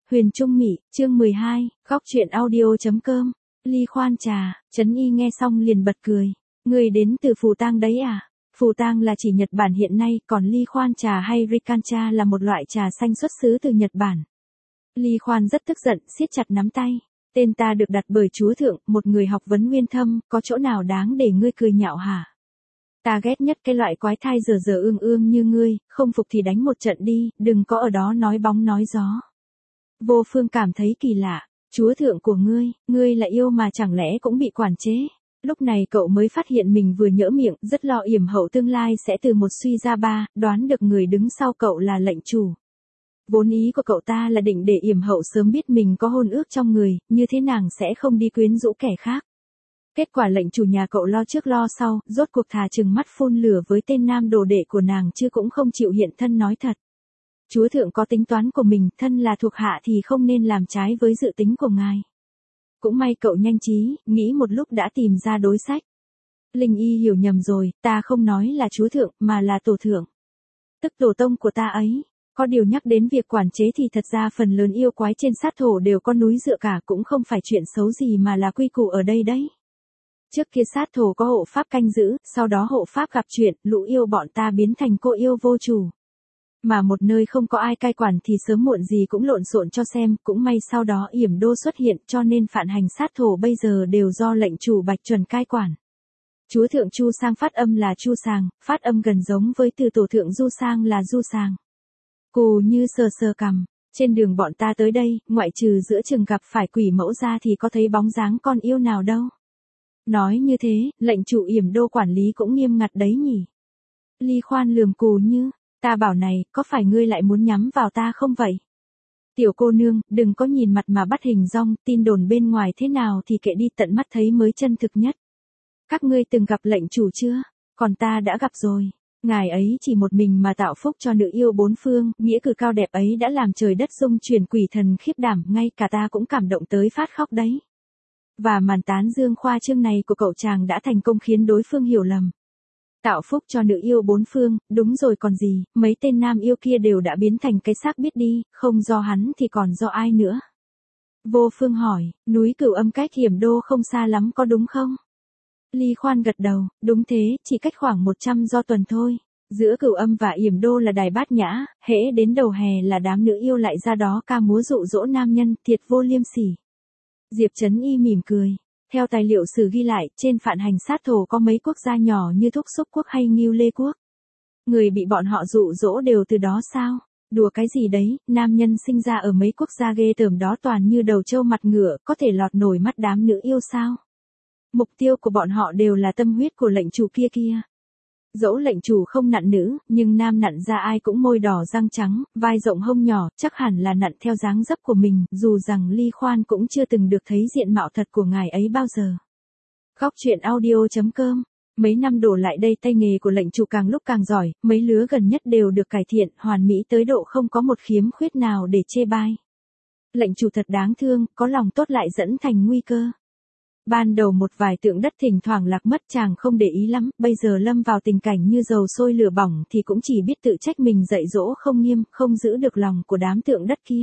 Huyền Trung Mị, chương 12, góc truyện audio.com. Ly khoan trà, Trấn Y nghe xong liền bật cười. Người đến từ Phù Tang đấy à? Phù Tang là chỉ Nhật Bản hiện nay, còn ly khoan trà hay Rikancha là một loại trà xanh xuất xứ từ Nhật Bản. Ly khoan rất tức giận, siết chặt nắm tay. Tên ta được đặt bởi chúa thượng, một người học vấn nguyên thâm, có chỗ nào đáng để ngươi cười nhạo hả? Ta ghét nhất cái loại quái thai dở dở ương ương như ngươi, không phục thì đánh một trận đi, đừng có ở đó nói bóng nói gió. Vô Phương cảm thấy kỳ lạ, chúa thượng của ngươi là yêu mà chẳng lẽ cũng bị quản chế. Lúc này cậu mới phát hiện mình vừa nhỡ miệng, rất lo yểm hậu tương lai sẽ từ một suy ra ba, đoán được người đứng sau cậu là lệnh chủ. Vốn ý của cậu ta là định để yểm hậu sớm biết mình có hôn ước trong người, như thế nàng sẽ không đi quyến rũ kẻ khác. Kết quả lệnh chủ nhà cậu lo trước lo sau, rốt cuộc thà chừng mắt phun lửa với tên nam đồ đệ của nàng chứ cũng không chịu hiện thân nói thật. Chúa thượng có tính toán của mình, thân là thuộc hạ thì không nên làm trái với dự tính của ngài. Cũng may cậu nhanh trí, nghĩ một lúc đã tìm ra đối sách. Linh Y hiểu nhầm rồi, ta không nói là chúa thượng, mà là tổ thượng. Tức tổ tông của ta ấy. Có điều nhắc đến việc quản chế thì thật ra phần lớn yêu quái trên sát thổ đều có núi dựa cả, cũng không phải chuyện xấu gì mà là quy củ ở đây đấy. Trước kia sát thổ có hộ pháp canh giữ, sau đó hộ pháp gặp chuyện, lũ yêu bọn ta biến thành cô yêu vô chủ. Mà một nơi không có ai cai quản thì sớm muộn gì cũng lộn xộn cho xem, cũng may sau đó yểm đô xuất hiện, cho nên phản hành sát thổ bây giờ đều do lệnh chủ Bạch Chuẩn cai quản. Chúa thượng Chu Sang phát âm là Chu Sàng, phát âm gần giống với từ tổ thượng Du Sang là Du Sàng. Cù như sờ sờ cằm, trên đường bọn ta tới đây, ngoại trừ giữa chừng gặp phải quỷ mẫu ra thì có thấy bóng dáng con yêu nào đâu. Nói như thế, lệnh chủ yểm đô quản lý cũng nghiêm ngặt đấy nhỉ. Ly khoan lườm Cù như, ta bảo này, có phải ngươi lại muốn nhắm vào ta không vậy? Tiểu cô nương, đừng có nhìn mặt mà bắt hình dong, tin đồn bên ngoài thế nào thì kệ đi, tận mắt thấy mới chân thực nhất. Các ngươi từng gặp lệnh chủ chưa? Còn ta đã gặp rồi. Ngài ấy chỉ một mình mà tạo phúc cho nữ yêu bốn phương, nghĩa cử cao đẹp ấy đã làm trời đất rung chuyển, quỷ thần khiếp đảm, ngay cả ta cũng cảm động tới phát khóc đấy. Và màn tán dương khoa trương này của cậu chàng đã thành công khiến đối phương hiểu lầm. Tạo phúc cho nữ yêu bốn phương, đúng rồi còn gì, mấy tên nam yêu kia đều đã biến thành cái xác biết đi, không do hắn thì còn do ai nữa. Vô Phương hỏi, núi Cửu Âm cách Yểm Đô không xa lắm có đúng không? Ly khoan gật đầu, đúng thế, chỉ cách khoảng 100 do tuần thôi. Giữa Cửu Âm và Yểm Đô là đài Bát Nhã, hễ đến đầu hè là đám nữ yêu lại ra đó ca múa dụ dỗ nam nhân, thiệt vô liêm sỉ. Diệp Trấn Y mỉm cười. Theo tài liệu sử ghi lại, trên phạn hành sát thổ có mấy quốc gia nhỏ như Thúc Xúc Quốc hay Ngưu Lê Quốc. Người bị bọn họ dụ dỗ đều từ đó sao? Đùa cái gì đấy, nam nhân sinh ra ở mấy quốc gia ghê tởm đó toàn như đầu trâu mặt ngựa, có thể lọt nổi mắt đám nữ yêu sao? Mục tiêu của bọn họ đều là tâm huyết của lệnh chủ kia. Dẫu lệnh chủ không nặn nữ, nhưng nam nặn ra ai cũng môi đỏ răng trắng, vai rộng hông nhỏ, chắc hẳn là nặn theo dáng dấp của mình, dù rằng Ly khoan cũng chưa từng được thấy diện mạo thật của ngài ấy bao giờ. Góc truyện audio.com. Mấy năm đổ lại đây tay nghề của lệnh chủ càng lúc càng giỏi, mấy lứa gần nhất đều được cải thiện, hoàn mỹ tới độ không có một khiếm khuyết nào để chê bai. Lệnh chủ thật đáng thương, có lòng tốt lại dẫn thành nguy cơ. Ban đầu một vài tượng đất thỉnh thoảng lạc mất chàng không để ý lắm, bây giờ lâm vào tình cảnh như dầu sôi lửa bỏng thì cũng chỉ biết tự trách mình dạy dỗ không nghiêm, không giữ được lòng của đám tượng đất kia.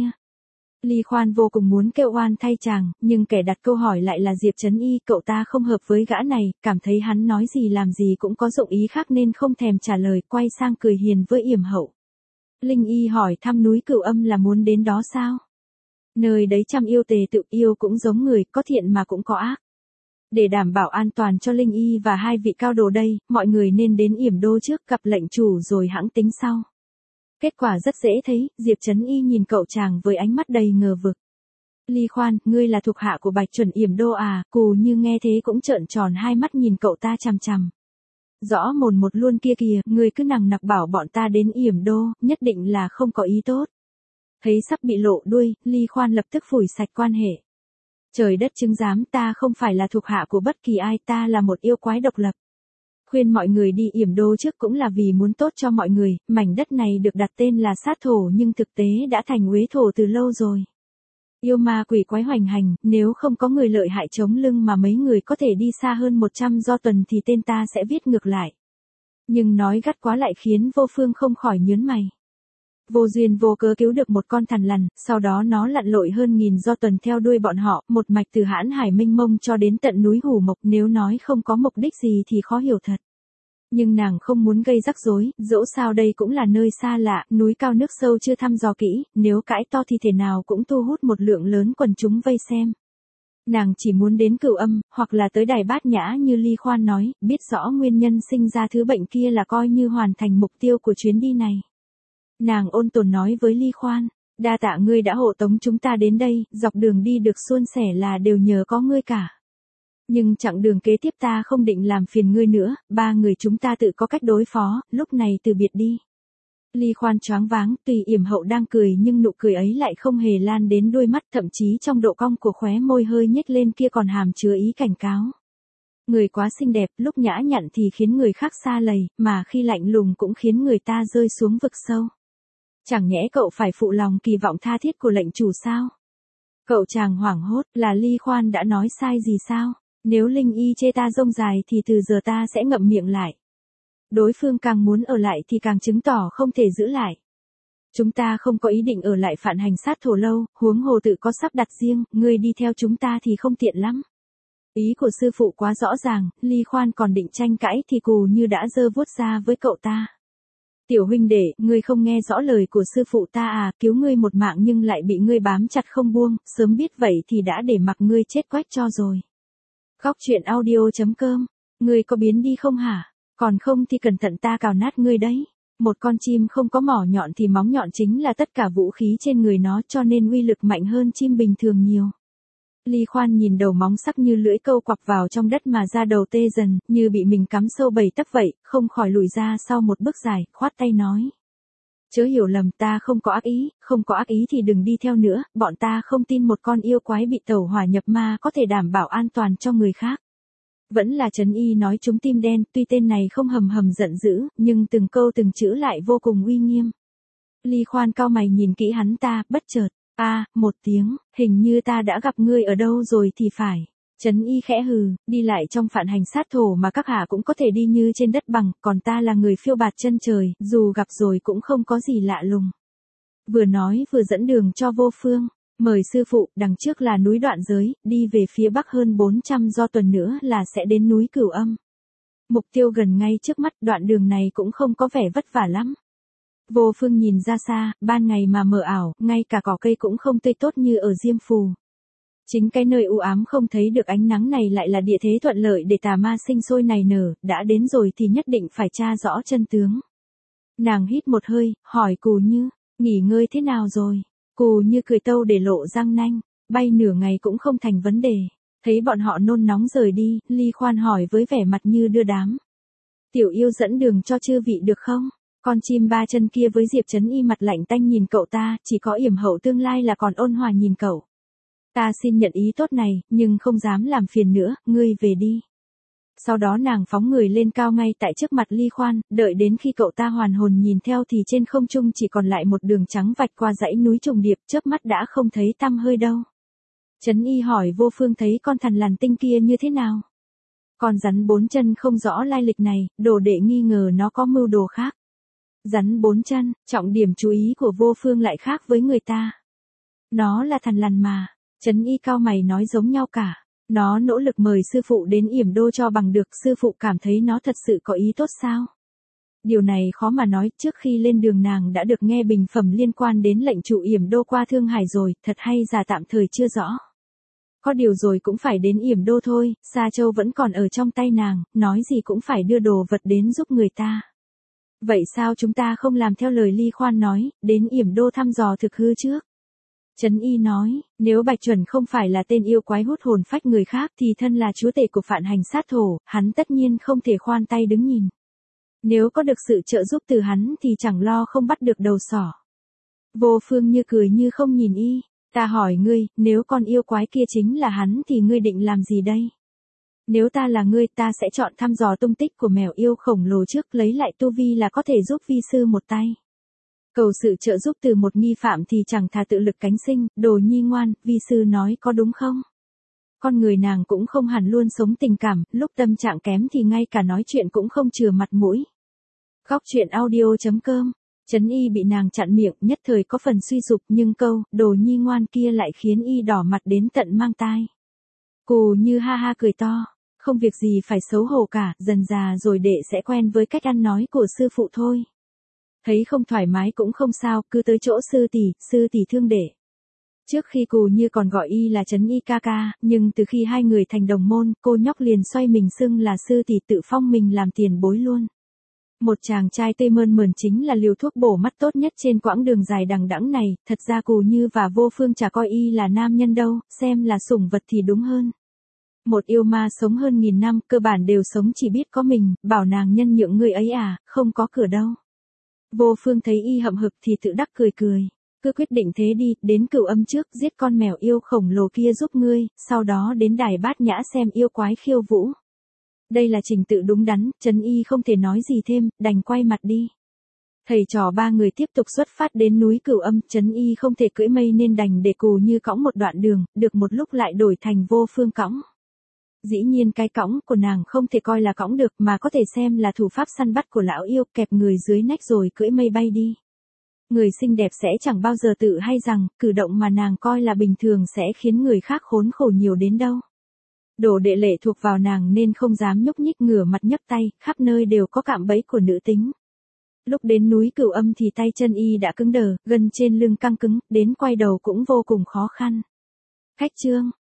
Ly khoan vô cùng muốn kêu oan thay chàng, nhưng kẻ đặt câu hỏi lại là Diệp Trấn Y, cậu ta không hợp với gã này, cảm thấy hắn nói gì làm gì cũng có dụng ý khác nên không thèm trả lời, quay sang cười hiền với yểm hậu. Linh Y hỏi thăm núi Cửu Âm là muốn đến đó sao? Nơi đấy trăm yêu tề tự, yêu cũng giống người, có thiện mà cũng có ác. Để đảm bảo an toàn cho Linh Y và hai vị cao đồ đây, mọi người nên đến Yểm Đô trước, gặp lệnh chủ rồi hẵng tính sau. Kết quả rất dễ thấy, Diệp Trấn Y nhìn cậu chàng với ánh mắt đầy ngờ vực. Ly khoan, ngươi là thuộc hạ của Bạch Chuẩn Yểm Đô à? Cù như nghe thế cũng trợn tròn hai mắt nhìn cậu ta chằm chằm. Rõ mồn một luôn kia kìa, ngươi cứ nằng nặc bảo bọn ta đến Yểm Đô, nhất định là không có ý tốt. Thấy sắp bị lộ đuôi, Ly khoan lập tức phủi sạch quan hệ. Trời đất chứng giám, ta không phải là thuộc hạ của bất kỳ ai, ta là một yêu quái độc lập. Khuyên mọi người đi Yểm Đô trước cũng là vì muốn tốt cho mọi người, mảnh đất này được đặt tên là sát thổ nhưng thực tế đã thành uế thổ từ lâu rồi. Yêu ma quỷ quái hoành hành, nếu không có người lợi hại chống lưng mà mấy người có thể đi xa hơn 100 do tuần thì tên ta sẽ viết ngược lại. Nhưng nói gắt quá lại khiến Vô Phương không khỏi nhớn mày. Vô duyên vô cớ cứu được một con thằn lằn, sau đó nó lặn lội hơn nghìn do tuần theo đuôi bọn họ, một mạch từ hãn hải mênh mông cho đến tận núi Hủ Mộc, nếu nói không có mục đích gì thì khó hiểu thật. Nhưng nàng không muốn gây rắc rối, dẫu sao đây cũng là nơi xa lạ, núi cao nước sâu chưa thăm dò kỹ, nếu cãi to thì thể nào cũng thu hút một lượng lớn quần chúng vây xem. Nàng chỉ muốn đến Cửu Âm, hoặc là tới Đài Bát Nhã như Ly Khoan nói, biết rõ nguyên nhân sinh ra thứ bệnh kia là coi như hoàn thành mục tiêu của chuyến đi này. Nàng ôn tồn nói với Ly Khoan, đa tạ ngươi đã hộ tống chúng ta đến đây, dọc đường đi được suôn sẻ là đều nhờ có ngươi cả. Nhưng chặng đường kế tiếp ta không định làm phiền ngươi nữa, ba người chúng ta tự có cách đối phó, lúc này từ biệt đi. Ly Khoan choáng váng, tùy yểm hậu đang cười nhưng nụ cười ấy lại không hề lan đến đôi mắt, thậm chí trong độ cong của khóe môi hơi nhếch lên kia còn hàm chứa ý cảnh cáo. Người quá xinh đẹp, lúc nhã nhặn thì khiến người khác xa lầy, mà khi lạnh lùng cũng khiến người ta rơi xuống vực sâu. Chẳng nhẽ cậu phải phụ lòng kỳ vọng tha thiết của lệnh chủ sao? Cậu chàng hoảng hốt, là Ly Khoan đã nói sai gì sao? Nếu Linh Y chê ta rông dài thì từ giờ ta sẽ ngậm miệng lại. Đối phương càng muốn ở lại thì càng chứng tỏ không thể giữ lại. Chúng ta không có ý định ở lại Phạn Hành Sát Thổ lâu, huống hồ tự có sắp đặt riêng, ngươi đi theo chúng ta thì không tiện lắm. Ý của sư phụ quá rõ ràng, Ly Khoan còn định tranh cãi thì Cù Như đã giơ vuốt ra với cậu ta. Tiểu huynh đệ, ngươi không nghe rõ lời của sư phụ ta à, cứu ngươi một mạng nhưng lại bị ngươi bám chặt không buông, sớm biết vậy thì đã để mặc ngươi chết quách cho rồi. Góc truyện audio.com, ngươi có biến đi không hả? Còn không thì cẩn thận ta cào nát ngươi đấy. Một con chim không có mỏ nhọn thì móng nhọn chính là tất cả vũ khí trên người nó, cho nên uy lực mạnh hơn chim bình thường nhiều. Ly Khoan nhìn đầu móng sắc như lưỡi câu quặp vào trong đất mà da đầu tê dần, như bị mình cắm sâu 7 tấc vậy, không khỏi lùi ra sau một bước dài, khoát tay nói. Chớ hiểu lầm, ta không có ác ý, không có ác ý thì đừng đi theo nữa, bọn ta không tin một con yêu quái bị tẩu hỏa nhập ma có thể đảm bảo an toàn cho người khác. Vẫn là Trấn Y nói chúng tim đen, tuy tên này không hầm hầm giận dữ, nhưng từng câu từng chữ lại vô cùng uy nghiêm. Ly Khoan cau mày nhìn kỹ hắn ta, bất chợt, một tiếng, hình như ta đã gặp ngươi ở đâu rồi thì phải. Trấn Y khẽ hừ, đi lại trong Phạn Hành Sát Thổ mà các hạ cũng có thể đi như trên đất bằng, còn ta là người phiêu bạt chân trời, dù gặp rồi cũng không có gì lạ lùng. Vừa nói vừa dẫn đường cho Vô Phương. Mời sư phụ, đằng trước là núi Đoạn Giới, đi về phía bắc hơn 400 do tuần nữa là sẽ đến núi Cửu Âm. Mục tiêu gần ngay trước mắt, đoạn đường này cũng không có vẻ vất vả lắm. Vô Phương nhìn ra xa, ban ngày mà mờ ảo, ngay cả cỏ cây cũng không tươi tốt như ở Diêm Phù. Chính cái nơi u ám không thấy được ánh nắng này lại là địa thế thuận lợi để tà ma sinh sôi nảy nở, đã đến rồi thì nhất định phải tra rõ chân tướng. Nàng hít một hơi, hỏi Cù Như, nghỉ ngơi thế nào rồi? Cù Như cười tâu để lộ răng nanh, bay nửa ngày cũng không thành vấn đề. Thấy bọn họ nôn nóng rời đi, Ly Khoan hỏi với vẻ mặt như đưa đám. Tiểu yêu dẫn đường cho chư vị được không? Con chim ba chân kia với Diệp Trấn Y mặt lạnh tanh nhìn cậu ta, chỉ có yểm hậu tương lai là còn ôn hòa nhìn cậu. Ta xin nhận ý tốt này, nhưng không dám làm phiền nữa, ngươi về đi. Sau đó nàng phóng người lên cao ngay tại trước mặt Ly Khoan, đợi đến khi cậu ta hoàn hồn nhìn theo thì trên không trung chỉ còn lại một đường trắng vạch qua dãy núi trùng điệp, chớp mắt đã không thấy tăm hơi đâu. Trấn Y hỏi Vô Phương thấy con thằn lằn tinh kia như thế nào? Con rắn 4 chân không rõ lai lịch này, đồ đệ nghi ngờ nó có mưu đồ khác. Rắn 4 chân, trọng điểm chú ý của Vô Phương lại khác với người ta. Nó là thằn lằn mà, Trấn Y cao mày nói giống nhau cả. Nó nỗ lực mời sư phụ đến yểm đô cho bằng được, sư phụ cảm thấy nó thật sự có ý tốt sao? Điều này khó mà nói, trước khi lên đường nàng đã được nghe bình phẩm liên quan đến lệnh chủ yểm đô qua Thương Hải rồi, thật hay giả tạm thời chưa rõ. Có điều rồi cũng phải đến yểm đô thôi, Sa Châu vẫn còn ở trong tay nàng, nói gì cũng phải đưa đồ vật đến giúp người ta. Vậy sao chúng ta không làm theo lời Ly Khoan nói, đến yểm đô thăm dò thực hư trước? Trấn Y nói, nếu Bạch Chuẩn không phải là tên yêu quái hút hồn phách người khác thì thân là chúa tể của Phạn Hành Sát Thổ, hắn tất nhiên không thể khoan tay đứng nhìn. Nếu có được sự trợ giúp từ hắn thì chẳng lo không bắt được đầu sỏ. Vô Phương như cười như không nhìn y, ta hỏi ngươi, nếu con yêu quái kia chính là hắn thì ngươi định làm gì đây? Nếu ta là ngươi ta sẽ chọn thăm dò tung tích của mèo yêu khổng lồ trước, lấy lại tu vi là có thể giúp vi sư một tay. Cầu sự trợ giúp từ một nghi phạm thì chẳng thà tự lực cánh sinh, đồ nhi ngoan, vi sư nói có đúng không? Con người nàng cũng không hẳn luôn sống tình cảm, lúc tâm trạng kém thì ngay cả nói chuyện cũng không chừa mặt mũi. Góc truyện audio.com Trấn Y bị nàng chặn miệng, nhất thời có phần suy sụp, nhưng câu đồ nhi ngoan kia lại khiến y đỏ mặt đến tận mang tai. Cù Như ha ha cười to, không việc gì phải xấu hổ cả, dần già rồi đệ sẽ quen với cách ăn nói của sư phụ thôi. Thấy không thoải mái cũng không sao, cứ tới chỗ sư tỷ thương đệ. Trước khi Cù Như còn gọi y là Trấn Y ca ca, nhưng từ khi hai người thành đồng môn, cô nhóc liền xoay mình xưng là sư tỷ, tự phong mình làm tiền bối luôn. Một chàng trai tươi mơn mởn chính là liều thuốc bổ mắt tốt nhất trên quãng đường dài đằng đẵng này, thật ra Cù Như và Vô Phương chả coi y là nam nhân đâu, xem là sủng vật thì đúng hơn. Một yêu ma sống hơn 1000 năm, cơ bản đều sống chỉ biết có mình, bảo nàng nhân nhượng người ấy à, không có cửa đâu. Vô Phương thấy y hậm hực thì tự đắc cười cười. Cứ quyết định thế đi, đến Cửu Âm trước giết con mèo yêu khổng lồ kia giúp ngươi, sau đó đến Đài Bát Nhã xem yêu quái khiêu vũ. Đây là trình tự đúng đắn, Trấn Y không thể nói gì thêm, đành quay mặt đi. Thầy trò ba người tiếp tục xuất phát đến núi Cửu Âm, Trấn Y không thể cưỡi mây nên đành để Cù Như cõng một đoạn đường, được một lúc lại đổi thành Vô Phương cõng. Dĩ nhiên cái cõng của nàng không thể coi là cõng được mà có thể xem là thủ pháp săn bắt của lão yêu, kẹp người dưới nách rồi cưỡi mây bay đi. Người xinh đẹp sẽ chẳng bao giờ tự hay rằng, cử động mà nàng coi là bình thường sẽ khiến người khác khốn khổ nhiều đến đâu. Đồ đệ lệ thuộc vào nàng nên không dám nhúc nhích, ngửa mặt nhấc tay, khắp nơi đều có cạm bẫy của nữ tính. Lúc đến núi Cửu Âm thì tay chân y đã cứng đờ, gân trên lưng căng cứng, đến quay đầu cũng vô cùng khó khăn. Khách trương,